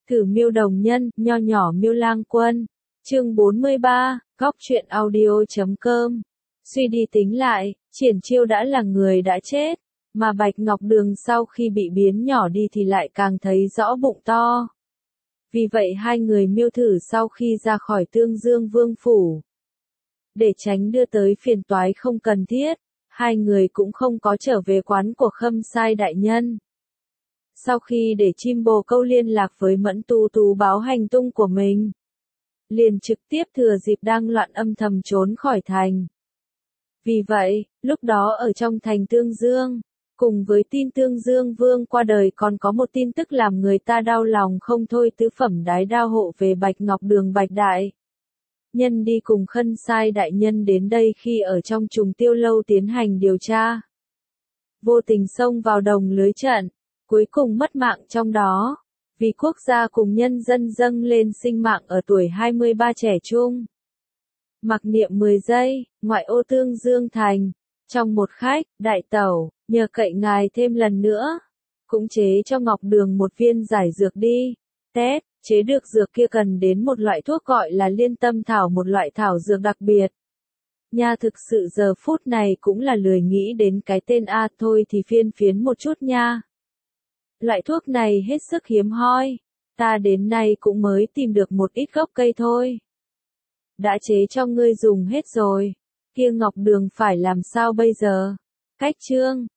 Thử miêu đồng nhân, nho nhỏ miêu lang quân. Chương 43, góc truyện audio.com. Suy đi tính lại, Triển Chiêu đã là người đã chết, mà Bạch Ngọc Đường sau khi bị biến nhỏ đi thì lại càng thấy rõ bụng to. Vì vậy hai người miêu thử sau khi ra khỏi Tương Dương Vương phủ, để tránh đưa tới phiền toái không cần thiết, hai người cũng không có trở về quán của Khâm Sai đại nhân. Sau khi để chim bồ câu liên lạc với Mẫn Tú Tú báo hành tung của mình, liền trực tiếp thừa dịp đang loạn âm thầm trốn khỏi thành. Vì vậy, lúc đó ở trong thành Tương Dương, cùng với tin Tương Dương Vương qua đời còn có một tin tức làm người ta đau lòng không thôi. Tứ phẩm đái đao hộ về Bạch Ngọc Đường Bạch Đại Nhân đi cùng Khâm Sai đại nhân đến đây khi ở trong Trùng Tiêu lâu tiến hành điều tra, vô tình xông vào đồng lưới trận, cuối cùng mất mạng trong đó, vì quốc gia cùng nhân dân dâng lên sinh mạng ở tuổi 23 trẻ trung. Mặc niệm 10 giây, ngoại ô Tương Dương thành, trong một khách, đại tẩu, nhờ cậy ngài thêm lần nữa, cũng chế cho Ngọc Đường một viên giải dược đi. Tét, chế được dược kia cần đến một loại thuốc gọi là Liên Tâm Thảo, một loại thảo dược đặc biệt. Nha, thực sự giờ phút này cũng là lười nghĩ đến cái tên thôi thì phiên phiến một chút nha. Loại thuốc này hết sức hiếm hoi, ta đến nay cũng mới tìm được một ít gốc cây thôi. Đã chế cho ngươi dùng hết rồi, kia Ngọc Đường phải làm sao bây giờ? Cách chương